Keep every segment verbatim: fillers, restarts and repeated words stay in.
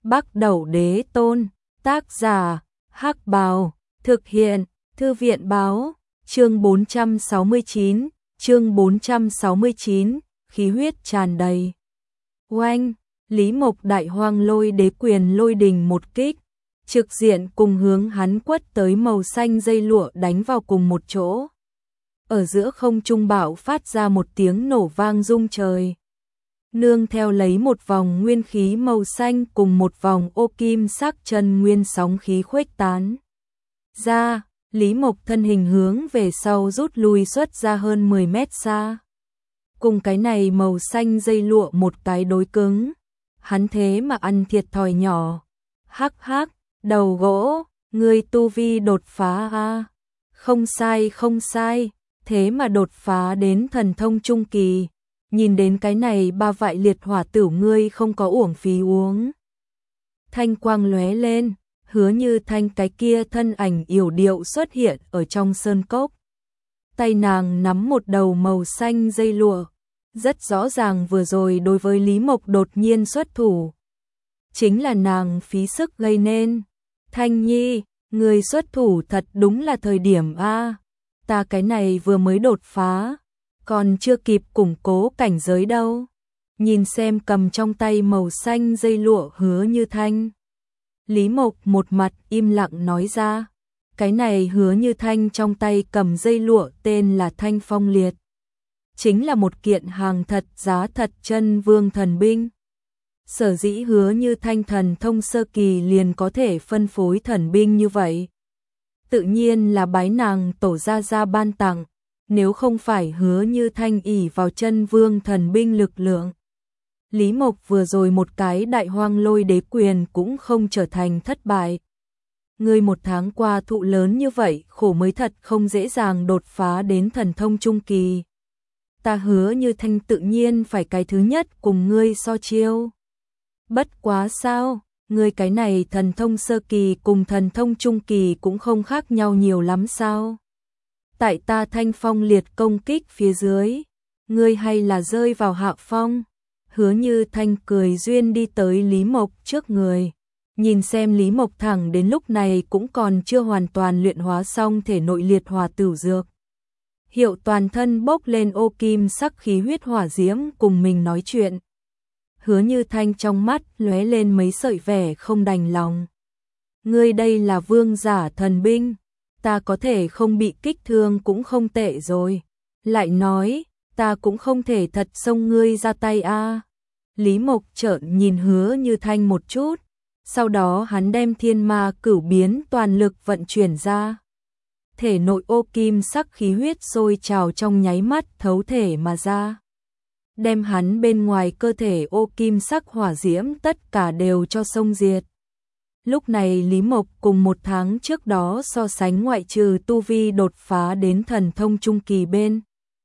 Bắc Đẩu Đế Tôn, tác giả, Hắc Bào, thực hiện, Thư viện Báo, chương bốn trăm sáu mươi chín, chương bốn trăm sáu mươi chín, khí huyết tràn đầy. Oanh, Lý Mộc đại hoang lôi đế quyền lôi đình một kích, trực diện cùng hướng hắn quất tới màu xanh dây lụa đánh vào cùng một chỗ. Ở giữa không trung bạo phát ra một tiếng nổ vang rung trời. Nương theo lấy một vòng nguyên khí màu xanh cùng một vòng ô kim sắc chân nguyên sóng khí khuếch tán ra, Lý Mộc thân hình hướng về sau rút lui xuất ra hơn mười mét xa. Cùng cái này màu xanh dây lụa một cái đối cứng, hắn thế mà ăn thiệt thòi nhỏ. Hắc hắc, đầu gỗ, ngươi tu vi đột phá a. Không sai không sai, thế mà đột phá đến thần thông trung kỳ. Nhìn đến cái này ba vại liệt hỏa tửu ngươi không có uổng phí uống. Thanh quang lóe lên, Hứa Như Thanh cái kia thân ảnh yểu điệu xuất hiện ở trong sơn cốc. Tay nàng nắm một đầu màu xanh dây lụa, rất rõ ràng vừa rồi đối với Lý Mộc đột nhiên xuất thủ. Chính là nàng phí sức gây nên. Thanh Nhi, người xuất thủ thật đúng là thời điểm a. Ta cái này vừa mới đột phá, còn chưa kịp củng cố cảnh giới đâu. Nhìn xem cầm trong tay màu xanh dây lụa Hứa Như Thanh, Lý Mộc một mặt im lặng nói ra. Cái này Hứa Như Thanh trong tay cầm dây lụa tên là Thanh Phong Liệt, chính là một kiện hàng thật giá thật chân vương thần binh. Sở dĩ Hứa Như Thanh thần thông sơ kỳ liền có thể phân phối thần binh như vậy, tự nhiên là bái nàng tổ gia gia ban tặng. Nếu không phải Hứa Như Thanh ỷ vào chân vương thần binh lực lượng, Lý Mộc vừa rồi một cái đại hoang lôi đế quyền cũng không trở thành thất bại. Ngươi một tháng qua thụ lớn như vậy khổ mới thật không dễ dàng đột phá đến thần thông trung kỳ. Ta Hứa Như Thanh tự nhiên phải cái thứ nhất cùng ngươi so chiêu. Bất quá sao, ngươi cái này thần thông sơ kỳ cùng thần thông trung kỳ cũng không khác nhau nhiều lắm sao? Tại ta Thanh Phong Liệt công kích phía dưới, ngươi hay là rơi vào hạ phong. Hứa Như Thanh cười duyên đi tới Lý Mộc trước người, nhìn xem Lý Mộc thẳng đến lúc này cũng còn chưa hoàn toàn luyện hóa xong thể nội liệt hỏa tửu dược. Hiệu toàn thân bốc lên ô kim sắc khí huyết hỏa diễm cùng mình nói chuyện. Hứa Như Thanh trong mắt lóe lên mấy sợi vẻ không đành lòng. Ngươi đây là vương giả thần binh, ta có thể không bị kích thương cũng không tệ rồi. Lại nói, ta cũng không thể thật xông ngươi ra tay a. Lý Mộc trợn nhìn Hứa Như Thanh một chút, sau đó hắn đem thiên ma cửu biến toàn lực vận chuyển ra. Thể nội ô kim sắc khí huyết sôi trào trong nháy mắt thấu thể mà ra, đem hắn bên ngoài cơ thể ô kim sắc hỏa diễm tất cả đều cho xông diệt. Lúc này Lý Mộc cùng một tháng trước đó so sánh, ngoại trừ tu vi đột phá đến thần thông trung kỳ bên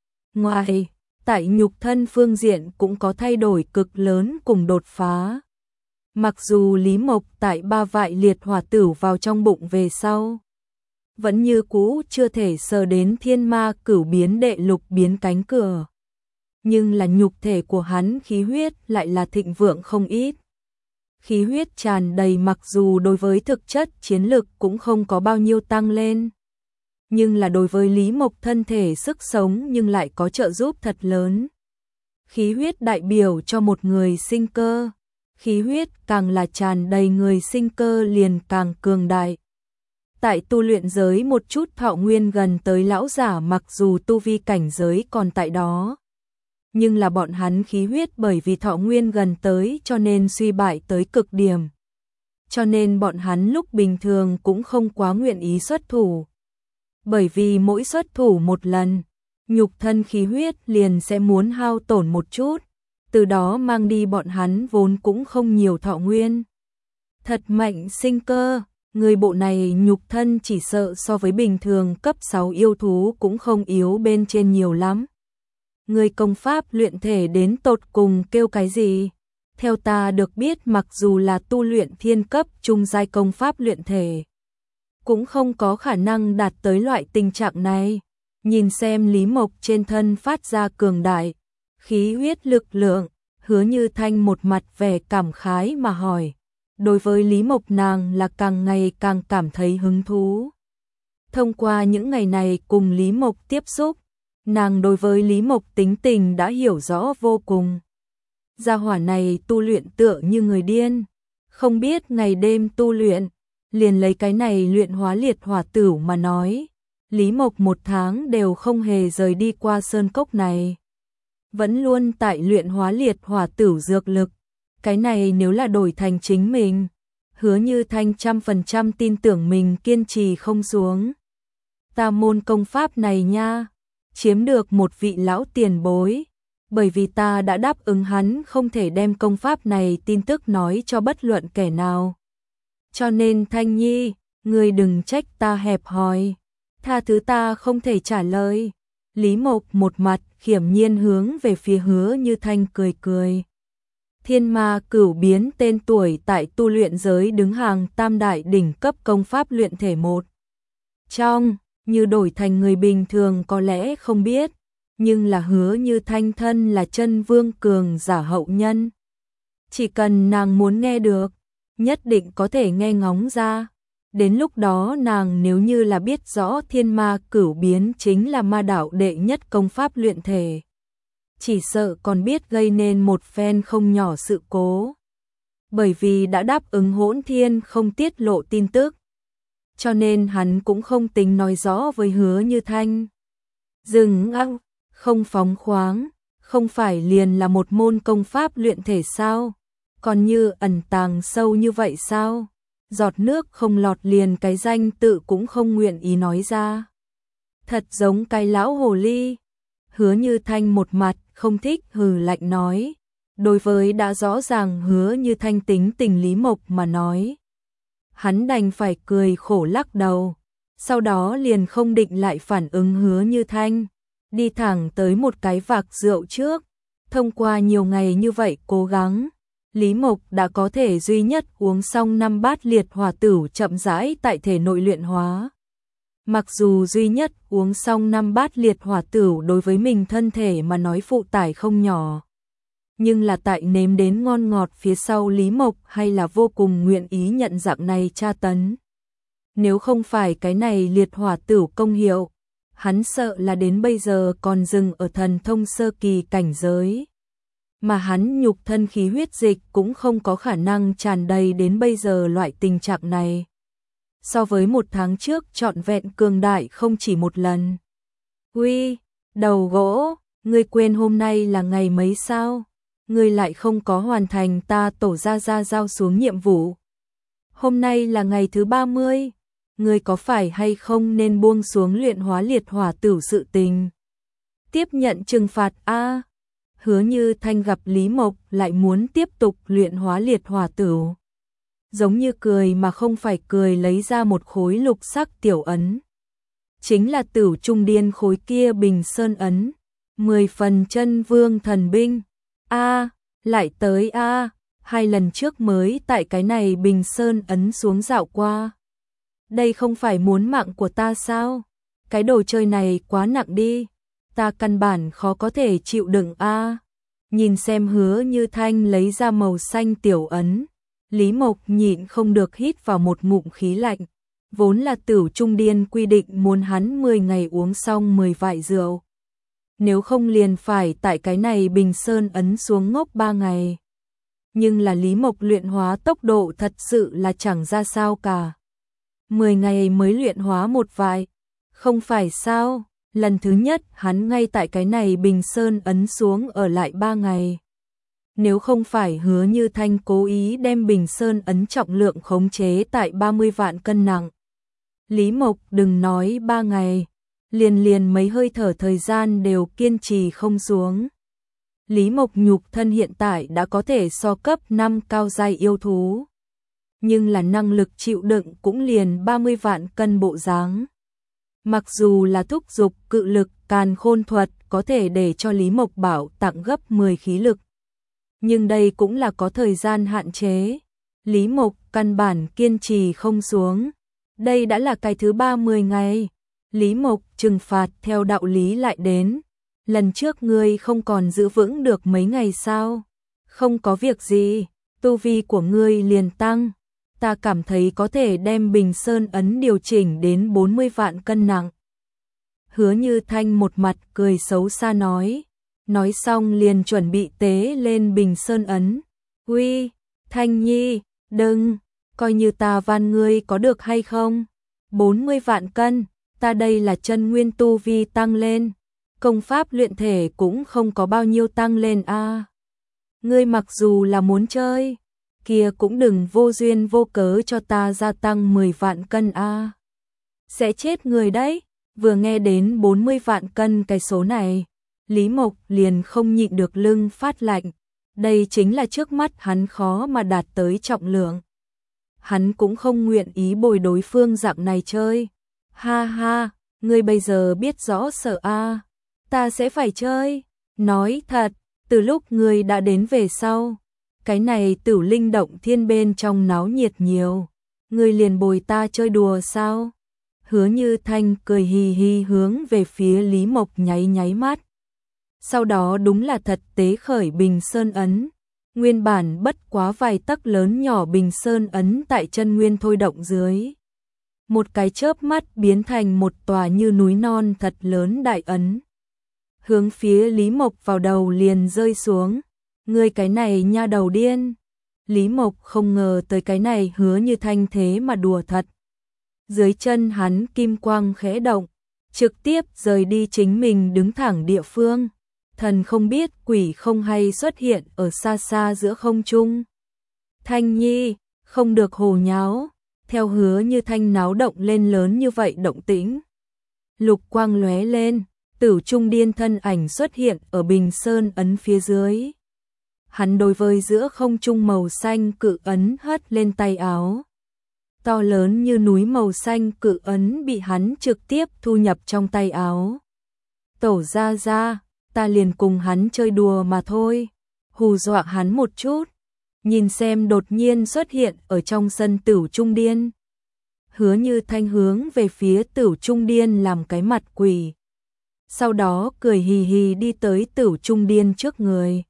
ngoài, tại nhục thân phương diện cũng có thay đổi cực lớn cùng đột phá. Mặc dù Lý Mộc tại ba vại liệt hỏa tửu vào trong bụng về sau, vẫn như cũ chưa thể sờ đến thiên ma cửu biến đệ lục biến cánh cửa, nhưng là nhục thể của hắn khí huyết lại là thịnh vượng không ít. Khí huyết tràn đầy, mặc dù đối với thực chất chiến lực cũng không có bao nhiêu tăng lên, nhưng là đối với Lý Mộc thân thể sức sống nhưng lại có trợ giúp thật lớn. Khí huyết đại biểu cho một người sinh cơ, khí huyết càng là tràn đầy, người sinh cơ liền càng cường đại. Tại tu luyện giới một chút thọ nguyên gần tới lão giả, mặc dù tu vi cảnh giới còn tại đó, nhưng là bọn hắn khí huyết bởi vì thọ nguyên gần tới cho nên suy bại tới cực điểm. Cho nên bọn hắn lúc bình thường cũng không quá nguyện ý xuất thủ. Bởi vì mỗi xuất thủ một lần, nhục thân khí huyết liền sẽ muốn hao tổn một chút, từ đó mang đi bọn hắn vốn cũng không nhiều thọ nguyên. Thật mạnh sinh cơ, người bộ này nhục thân chỉ sợ so với bình thường cấp sáu yêu thú cũng không yếu bên trên nhiều lắm. Người công pháp luyện thể đến tột cùng kêu cái gì? Theo ta được biết, mặc dù là tu luyện thiên cấp trung giai công pháp luyện thể, cũng không có khả năng đạt tới loại tình trạng này. Nhìn xem Lý Mộc trên thân phát ra cường đại khí huyết lực lượng, Hứa Như Thanh một mặt vẻ cảm khái mà hỏi, đối với Lý Mộc nàng là càng ngày càng cảm thấy hứng thú. Thông qua những ngày này cùng Lý Mộc tiếp xúc, nàng đối với Lý Mộc tính tình đã hiểu rõ vô cùng. Gia hỏa này tu luyện tựa như người điên, không biết ngày đêm tu luyện, liền lấy cái này luyện hóa liệt hỏa tửu mà nói. Lý Mộc một tháng đều không hề rời đi qua sơn cốc này, vẫn luôn tại luyện hóa liệt hỏa tửu dược lực. Cái này nếu là đổi thành chính mình, Hứa Như Thanh trăm phần trăm tin tưởng mình kiên trì không xuống. Ta môn công pháp này nha, chiếm được một vị lão tiền bối, bởi vì ta đã đáp ứng hắn không thể đem công pháp này tin tức nói cho bất luận kẻ nào. Cho nên Thanh Nhi, ngươi đừng trách ta hẹp hòi, tha thứ ta không thể trả lời. Lý Mộc một mặt khiểm nhiên hướng về phía Hứa Như Thanh cười cười. Thiên Ma Cửu Biến tên tuổi tại tu luyện giới đứng hàng tam đại đỉnh cấp công pháp luyện thể một trong, như đổi thành người bình thường có lẽ không biết, nhưng là Hứa Như Thanh thân là chân vương cường giả hậu nhân. Chỉ cần nàng muốn nghe được, nhất định có thể nghe ngóng ra. Đến lúc đó nàng nếu như là biết rõ Thiên Ma Cửu Biến chính là ma đạo đệ nhất công pháp luyện thể, chỉ sợ còn biết gây nên một phen không nhỏ sự cố. Bởi vì đã đáp ứng Hỗn Thiên không tiết lộ tin tức, cho nên hắn cũng không tính nói rõ với Hứa Như Thanh. Dừng ăng, không phóng khoáng, không phải liền là một môn công pháp luyện thể sao? Còn như ẩn tàng sâu như vậy sao? Giọt nước không lọt liền cái danh tự cũng không nguyện ý nói ra. Thật giống cái lão hồ ly. Hứa Như Thanh một mặt không thích hừ lạnh nói. Đối với đã rõ ràng Hứa Như Thanh tính tình Lý Mộc mà nói, hắn đành phải cười khổ lắc đầu. Sau đó liền không định lại phản ứng Hứa Như Thanh, đi thẳng tới một cái vạc rượu trước. Thông qua nhiều ngày như vậy cố gắng, Lý Mộc đã có thể duy nhất uống xong năm bát liệt hỏa tửu chậm rãi tại thể nội luyện hóa. Mặc dù duy nhất uống xong năm bát liệt hỏa tửu đối với mình thân thể mà nói phụ tải không nhỏ, nhưng là tại nếm đến ngon ngọt phía sau Lý Mộc hay là vô cùng nguyện ý nhận dạng này tra tấn. Nếu không phải cái này liệt hỏa tửu công hiệu, hắn sợ là đến bây giờ còn dừng ở thần thông sơ kỳ cảnh giới. Mà hắn nhục thân khí huyết dịch cũng không có khả năng tràn đầy đến bây giờ loại tình trạng này. So với một tháng trước trọn vẹn cường đại không chỉ một lần. Uy, đầu gỗ, ngươi quên hôm nay là ngày mấy sao? Ngươi lại không có hoàn thành ta tổ ra ra giao xuống nhiệm vụ. Hôm nay là ngày thứ ba mươi, ngươi có phải hay không nên buông xuống luyện hóa liệt hỏa tửu sự tình? Tiếp nhận trừng phạt a. Hứa Như Thanh gặp Lý Mộc lại muốn tiếp tục luyện hóa liệt hỏa tửu, giống như cười mà không phải cười lấy ra một khối lục sắc tiểu ấn. Chính là Tửu Trung Điên khối kia Bình Sơn ấn, mười phần chân vương thần binh. A, lại tới a, hai lần trước mới tại cái này Bình Sơn ấn xuống dạo qua. Đây không phải muốn mạng của ta sao? Cái đồ chơi này quá nặng đi, ta căn bản khó có thể chịu đựng a. Nhìn xem Hứa Như Thanh lấy ra màu xanh tiểu ấn, Lý Mộc nhịn không được hít vào một ngụm khí lạnh. Vốn là Tửu Trung Điên quy định muốn hắn mười ngày uống xong mười vại rượu, nếu không liền phải tại cái này Bình Sơn ấn xuống ngốc ba ngày. Nhưng là Lý Mộc luyện hóa tốc độ thật sự là chẳng ra sao cả. mười ngày mới luyện hóa một vại, không phải sao? Lần thứ nhất hắn ngay tại cái này Bình Sơn ấn xuống ở lại ba ngày. Nếu không phải Hứa Như Thanh cố ý đem Bình Sơn ấn trọng lượng khống chế tại ba mươi vạn cân nặng, Lý Mộc đừng nói ba ngày, liền liền mấy hơi thở thời gian đều kiên trì không xuống. Lý Mộc nhục thân hiện tại đã có thể so cấp năm cao giai yêu thú, nhưng là năng lực chịu đựng cũng liền ba mươi vạn cân bộ dáng. Mặc dù là thúc dục cự lực càn khôn thuật có thể để cho Lý Mộc bảo tặng gấp mười khí lực, nhưng đây cũng là có thời gian hạn chế. Lý Mộc căn bản kiên trì không xuống. Đây đã là cái thứ ba mươi ngày. Lý Mộc trừng phạt theo đạo lý lại đến. Lần trước ngươi không còn giữ vững được mấy ngày sao? Không có việc gì, tu vi của ngươi liền tăng. Ta cảm thấy có thể đem Bình Sơn ấn điều chỉnh đến bốn mươi vạn cân nặng. Hứa Như Thanh một mặt cười xấu xa nói, nói xong liền chuẩn bị tế lên Bình Sơn ấn. Uy, Thanh Nhi, đừng, coi như ta van ngươi có được hay không? bốn mươi vạn cân, ta đây là chân nguyên tu vi tăng lên, công pháp luyện thể cũng không có bao nhiêu tăng lên a. À, ngươi mặc dù là muốn chơi, kia cũng đừng vô duyên vô cớ cho ta gia tăng mười vạn cân a. À, sẽ chết người đấy. Vừa nghe đến bốn mươi vạn cân cái số này, Lý Mộc liền không nhịn được lưng phát lạnh. Đây chính là trước mắt hắn khó mà đạt tới trọng lượng. Hắn cũng không nguyện ý bồi đối phương dạng này chơi. Ha ha, ngươi bây giờ biết rõ sợ a, à, ta sẽ phải chơi. Nói thật, từ lúc ngươi đã đến về sau, cái này Tử Linh động thiên bên trong náo nhiệt nhiều, ngươi liền bồi ta chơi đùa sao? Hứa Như Thanh cười hì hì hướng về phía Lý Mộc nháy nháy mắt. Sau đó đúng là thật tế khởi Bình Sơn ấn. Nguyên bản bất quá vài tấc lớn nhỏ Bình Sơn ấn tại chân nguyên thôi động dưới. Một cái chớp mắt biến thành một tòa như núi non thật lớn đại ấn. Hướng phía Lý Mộc vào đầu liền rơi xuống. Ngươi cái này nha đầu điên. Lý Mộc không ngờ tới cái này Hứa Như Thanh thế mà đùa thật. Dưới chân hắn kim quang khẽ động, trực tiếp rời đi chính mình đứng thẳng địa phương. Thần không biết quỷ không hay xuất hiện ở xa xa giữa không trung. Thanh Nhi, không được hồ nháo, theo Hứa Như Thanh náo động lên lớn như vậy động tĩnh. Lục quang lóe lên, Tử Trung Điên thân ảnh xuất hiện ở Bình Sơn ấn phía dưới. Hắn đối với giữa không trung màu xanh cự ấn hất lên tay áo. To lớn như núi màu xanh cự ấn bị hắn trực tiếp thu nhập trong tay áo. Tổ ra ra, ta liền cùng hắn chơi đùa mà thôi, hù dọa hắn một chút, nhìn xem đột nhiên xuất hiện ở trong sân Tử Trung Điên. Hứa Như Thanh hướng về phía Tử Trung Điên làm cái mặt quỷ. Sau đó cười hì hì đi tới Tử Trung Điên trước người.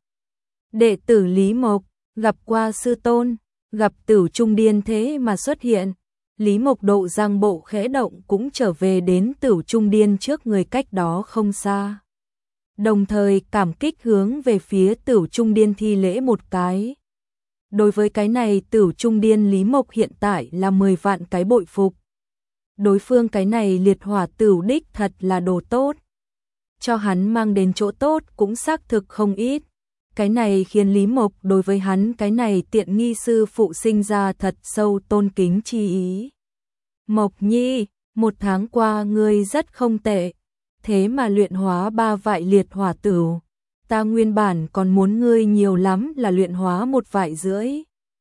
Đệ tử Lý Mộc, gặp qua sư tôn. Gặp Tử Trung Điên thế mà xuất hiện, Lý Mộc độ giang bộ khẽ động cũng trở về đến Tử Trung Điên trước người cách đó không xa. Đồng thời cảm kích hướng về phía Tử Trung Điên thi lễ một cái. Đối với cái này Tử Trung Điên Lý Mộc hiện tại là mười vạn cái bội phục. Đối phương cái này liệt hỏa tửu đích thật là đồ tốt. Cho hắn mang đến chỗ tốt cũng xác thực không ít. Cái này khiến Lý Mộc đối với hắn cái này tiện nghi sư phụ sinh ra thật sâu tôn kính chi ý. Mộc Nhi, một tháng qua ngươi rất không tệ, thế mà luyện hóa ba vại liệt hỏa tửu. Ta nguyên bản còn muốn ngươi nhiều lắm là luyện hóa một vại rưỡi.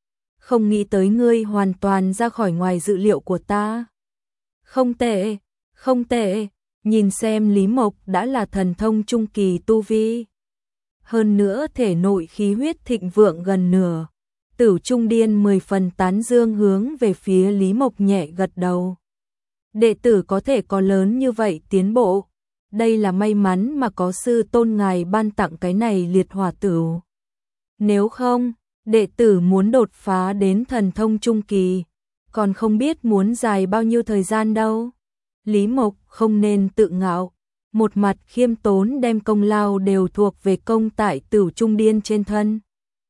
Không nghĩ tới ngươi hoàn toàn ra khỏi ngoài dự liệu của ta. Không tệ, không tệ, nhìn xem Lý Mộc đã là thần thông trung kỳ tu vi. Hơn nữa thể nội khí huyết thịnh vượng gần nửa. Tử Trung Điên mười phần tán dương hướng về phía Lý Mộc nhẹ gật đầu. Đệ tử có thể có lớn như vậy tiến bộ. Đây là may mắn mà có sư tôn ngài ban tặng cái này liệt hỏa tửu. Nếu không, đệ tử muốn đột phá đến thần thông trung kỳ, còn không biết muốn dài bao nhiêu thời gian đâu. Lý Mộc không nên tự ngạo. Một mặt khiêm tốn đem công lao đều thuộc về công tại Tử Trung Điên trên thân.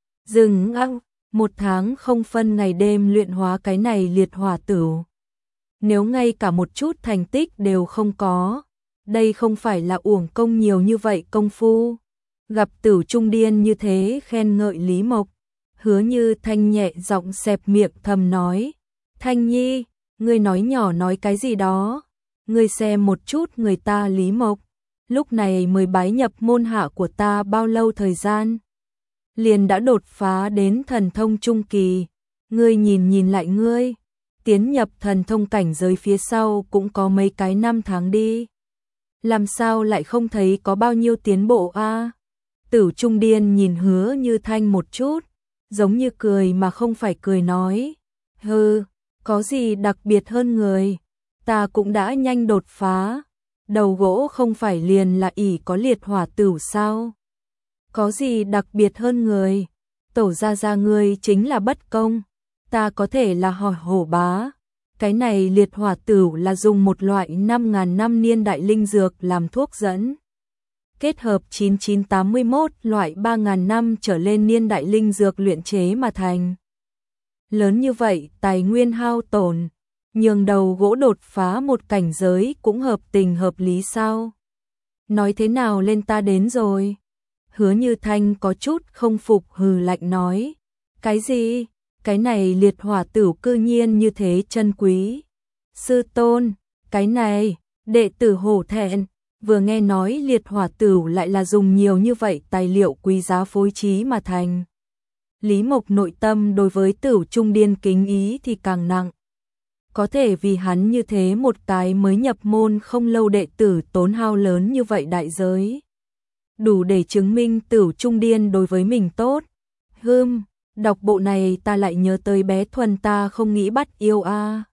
Dừng ăng, một tháng không phân ngày đêm luyện hóa cái này liệt hỏa tửu. Nếu ngay cả một chút thành tích đều không có, đây không phải là uổng công nhiều như vậy công phu. Gặp Tử Trung Điên như thế khen ngợi Lý Mộc, Hứa Như Thanh nhẹ giọng xẹp miệng thầm nói, Thanh Nhi, ngươi nói nhỏ nói cái gì đó. Ngươi xem một chút người ta Lý Mộc, lúc này mới bái nhập môn hạ của ta bao lâu thời gian, liền đã đột phá đến thần thông trung kỳ. Ngươi nhìn nhìn lại ngươi, tiến nhập thần thông cảnh giới phía sau cũng có mấy cái năm tháng đi. Làm sao lại không thấy có bao nhiêu tiến bộ a? À? Tử Trung Điên nhìn Hứa Như Thanh một chút, giống như cười mà không phải cười nói, hừ, có gì đặc biệt hơn người. Ta cũng đã nhanh đột phá, đầu gỗ không phải liền là ỷ có liệt hỏa tửu sao? Có gì đặc biệt hơn người? Tổ gia gia ngươi chính là bất công, ta có thể là hỏi hổ bá. Cái này liệt hỏa tửu là dùng một loại năm ngàn năm niên đại linh dược làm thuốc dẫn. Kết hợp chín nghìn chín trăm tám mươi mốt loại ba ngàn năm trở lên niên đại linh dược luyện chế mà thành. Lớn như vậy, tài nguyên hao tổn, nhường đầu gỗ đột phá một cảnh giới cũng hợp tình hợp lý sao? Nói thế nào lên ta đến rồi? Hứa Như Thanh có chút không phục hừ lạnh nói. Cái gì? Cái này liệt hỏa tửu cư nhiên như thế chân quý. Sư tôn, cái này, đệ tử hổ thẹn, vừa nghe nói liệt hỏa tửu lại là dùng nhiều như vậy tài liệu quý giá phối trí mà thành. Lý Mộc nội tâm đối với Tửu Trung Điên kính ý thì càng nặng. Có thể vì hắn như thế một cái mới nhập môn không lâu đệ tử tốn hao lớn như vậy đại giới. Đủ để chứng minh Tửu Trung Điên đối với mình tốt. Hừm, đọc bộ này ta lại nhớ tới bé Thuần ta không nghĩ bắt yêu a.